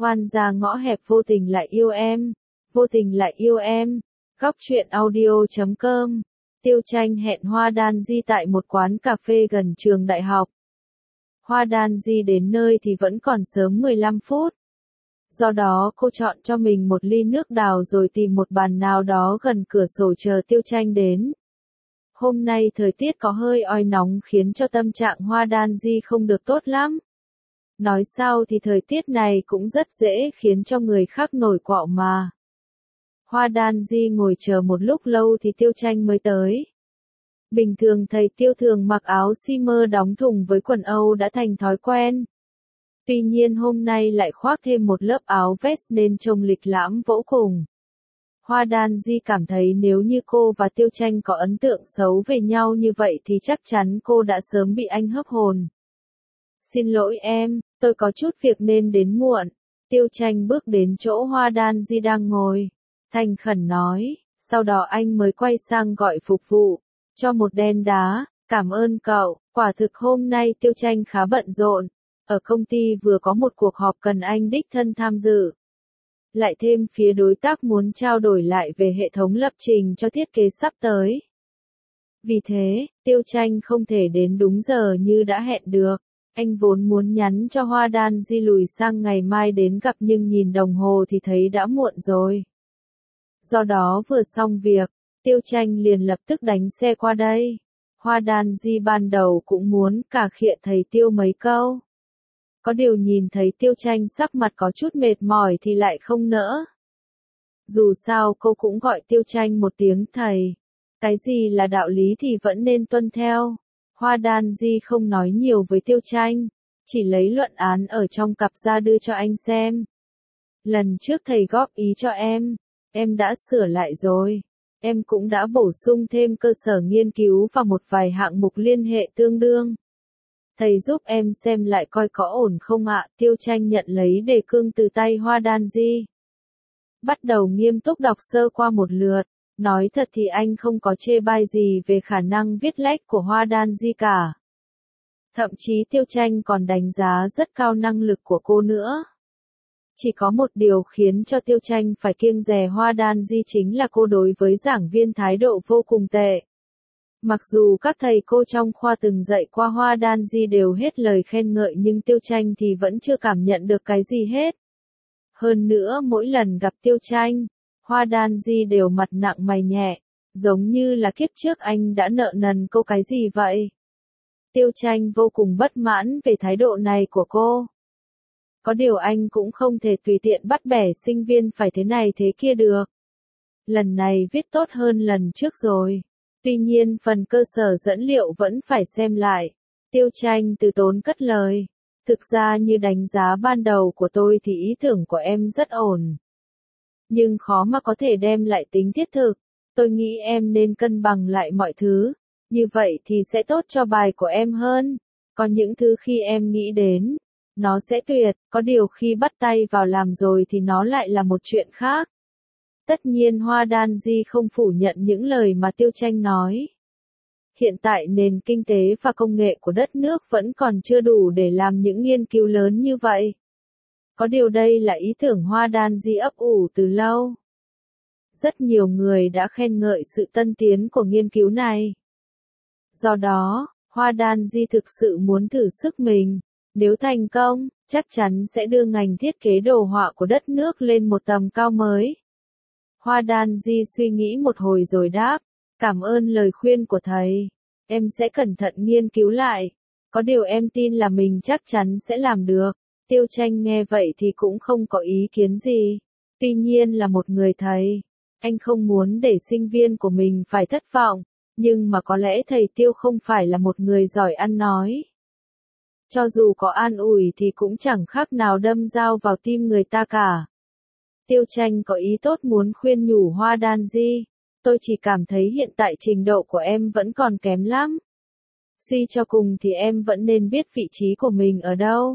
Oan gia ngõ hẹp vô tình lại yêu em, vô tình lại yêu em. Góc truyện audio.com. Tiêu Tranh hẹn Hoa Đan Di tại một quán cà phê gần trường đại học. Hoa Đan Di đến nơi thì vẫn còn sớm 15 phút. Do đó cô chọn cho mình một ly nước đào rồi tìm một bàn nào đó gần cửa sổ chờ Tiêu Tranh đến. Hôm nay thời tiết có hơi oi nóng khiến cho tâm trạng Hoa Đan Di không được tốt lắm. Nói sao thì thời tiết này cũng rất dễ khiến cho người khác nổi quạo mà. Hoa Đan Di ngồi chờ một lúc lâu thì Tiêu Tranh mới tới. Bình thường thầy Tiêu thường mặc áo simmer đóng thùng với quần Âu đã thành thói quen. Tuy nhiên hôm nay lại khoác thêm một lớp áo vest nên trông lịch lãm vô cùng. Hoa Đan Di cảm thấy nếu như cô và Tiêu Tranh có ấn tượng xấu về nhau như vậy thì chắc chắn cô đã sớm bị anh hấp hồn. Xin lỗi em, tôi có chút việc nên đến muộn. Tiêu Tranh bước đến chỗ Hoa Đan Di đang ngồi. Thành khẩn nói, sau đó anh mới quay sang gọi phục vụ. Cho một đen đá, cảm ơn cậu, quả thực hôm nay Tiêu Tranh khá bận rộn. Ở công ty vừa có một cuộc họp cần anh đích thân tham dự. Lại thêm phía đối tác muốn trao đổi lại về hệ thống lập trình cho thiết kế sắp tới. Vì thế, Tiêu Tranh không thể đến đúng giờ như đã hẹn được. Anh vốn muốn nhắn cho Hoa Đan Di lùi sang ngày mai đến gặp nhưng nhìn đồng hồ thì thấy đã muộn rồi. Do đó vừa xong việc, Tiêu Tranh liền lập tức đánh xe qua đây. Hoa Đan Di ban đầu cũng muốn cà khịa thầy Tiêu mấy câu. Có điều nhìn thấy Tiêu Tranh sắc mặt có chút mệt mỏi thì lại không nỡ. Dù sao cô cũng gọi Tiêu Tranh một tiếng thầy. Cái gì là đạo lý thì vẫn nên tuân theo. Hoa Đan Di không nói nhiều với Tiêu Tranh, chỉ lấy luận án ở trong cặp ra đưa cho anh xem. Lần trước thầy góp ý cho em đã sửa lại rồi. Em cũng đã bổ sung thêm cơ sở nghiên cứu và một vài hạng mục liên hệ tương đương. Thầy giúp em xem lại coi có ổn không ạ? Tiêu Tranh nhận lấy đề cương từ tay Hoa Đan Di. Bắt đầu nghiêm túc đọc sơ qua một lượt. Nói thật thì anh không có chê bai gì về khả năng viết lách của Hoa Đan Di cả. Thậm chí Tiêu Tranh còn đánh giá rất cao năng lực của cô nữa. Chỉ có một điều khiến cho Tiêu Tranh phải kiêng dè Hoa Đan Di chính là cô đối với giảng viên thái độ vô cùng tệ. Mặc dù các thầy cô trong khoa từng dạy qua Hoa Đan Di đều hết lời khen ngợi nhưng Tiêu Tranh thì vẫn chưa cảm nhận được cái gì hết. Hơn nữa mỗi lần gặp Tiêu Tranh, Hoa Đan Di đều mặt nặng mày nhẹ, giống như là kiếp trước anh đã nợ nần cô cái gì vậy. Tiêu Tranh vô cùng bất mãn về thái độ này của cô. Có điều anh cũng không thể tùy tiện bắt bẻ sinh viên phải thế này thế kia được. Lần này viết tốt hơn lần trước rồi. Tuy nhiên phần cơ sở dẫn liệu vẫn phải xem lại. Tiêu Tranh từ tốn cất lời. Thực ra như đánh giá ban đầu của tôi thì ý tưởng của em rất ổn. Nhưng khó mà có thể đem lại tính thiết thực. Tôi nghĩ em nên cân bằng lại mọi thứ. Như vậy thì sẽ tốt cho bài của em hơn. Có những thứ khi em nghĩ đến, nó sẽ tuyệt, có điều khi bắt tay vào làm rồi thì nó lại là một chuyện khác. Tất nhiên Hoa Đan Di không phủ nhận những lời mà Tiêu Tranh nói. Hiện tại nền kinh tế và công nghệ của đất nước vẫn còn chưa đủ để làm những nghiên cứu lớn như vậy. Có điều đây là ý tưởng Hoa Đan Di ấp ủ từ lâu. Rất nhiều người đã khen ngợi sự tân tiến của nghiên cứu này. Do đó, Hoa Đan Di thực sự muốn thử sức mình. Nếu thành công, chắc chắn sẽ đưa ngành thiết kế đồ họa của đất nước lên một tầm cao mới. Hoa Đan Di suy nghĩ một hồi rồi đáp, cảm ơn lời khuyên của thầy. Em sẽ cẩn thận nghiên cứu lại. Có điều em tin là mình chắc chắn sẽ làm được. Tiêu Tranh nghe vậy thì cũng không có ý kiến gì. Tuy nhiên là một người thầy. Anh không muốn để sinh viên của mình phải thất vọng. Nhưng mà có lẽ thầy Tiêu không phải là một người giỏi ăn nói. Cho dù có an ủi thì cũng chẳng khác nào đâm dao vào tim người ta cả. Tiêu Tranh có ý tốt muốn khuyên nhủ Hoa Đan Di. Tôi chỉ cảm thấy hiện tại trình độ của em vẫn còn kém lắm. Suy cho cùng thì em vẫn nên biết vị trí của mình ở đâu.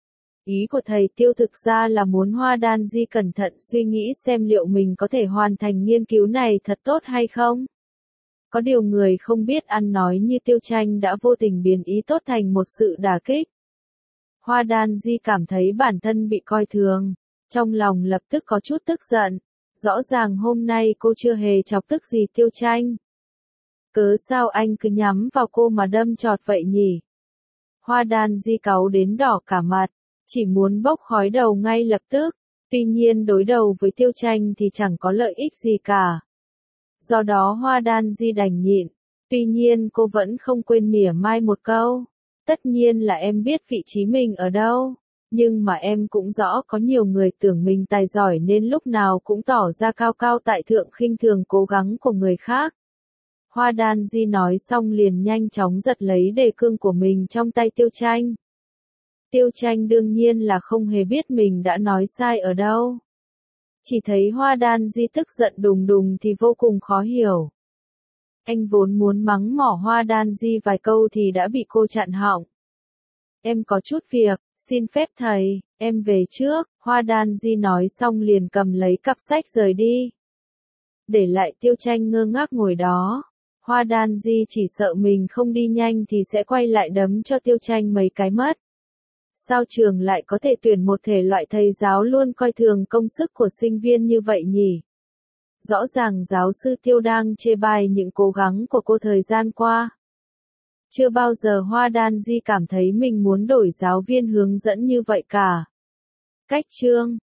Ý của thầy Tiêu thực ra là muốn Hoa Đan Di cẩn thận suy nghĩ xem liệu mình có thể hoàn thành nghiên cứu này thật tốt hay không. Có điều người không biết ăn nói như Tiêu Tranh đã vô tình biến ý tốt thành một sự đả kích. Hoa Đan Di cảm thấy bản thân bị coi thường. Trong lòng lập tức có chút tức giận. Rõ ràng hôm nay cô chưa hề chọc tức gì Tiêu Tranh. Cớ sao anh cứ nhắm vào cô mà đâm chọt vậy nhỉ? Hoa Đan Di cáu đến đỏ cả mặt, chỉ muốn bốc khói đầu ngay lập tức. Tuy nhiên đối đầu với Tiêu Tranh thì chẳng có lợi ích gì cả. Do đó Hoa Đan Di đành nhịn. Tuy nhiên cô vẫn không quên mỉa mai một câu. Tất nhiên là em biết vị trí mình ở đâu. Nhưng mà em cũng rõ có nhiều người tưởng mình tài giỏi nên lúc nào cũng tỏ ra cao cao tại thượng khinh thường cố gắng của người khác. Hoa Đan Di nói xong liền nhanh chóng giật lấy đề cương của mình trong tay Tiêu Tranh. Tiêu Tranh đương nhiên là không hề biết mình đã nói sai ở đâu. Chỉ thấy Hoa Đan Di tức giận đùng đùng thì vô cùng khó hiểu. Anh vốn muốn mắng mỏ Hoa Đan Di vài câu thì đã bị cô chặn họng. Em có chút việc, xin phép thầy, em về trước. Hoa Đan Di nói xong liền cầm lấy cặp sách rời đi. Để lại Tiêu Tranh ngơ ngác ngồi đó. Hoa Đan Di chỉ sợ mình không đi nhanh thì sẽ quay lại đấm cho Tiêu Tranh mấy cái mất. Sao trường lại có thể tuyển một thể loại thầy giáo luôn coi thường công sức của sinh viên như vậy nhỉ? Rõ ràng giáo sư Tiêu đang chê bai những cố gắng của cô thời gian qua. Chưa bao giờ Hoa Đan Di cảm thấy mình muốn đổi giáo viên hướng dẫn như vậy cả. Cách chương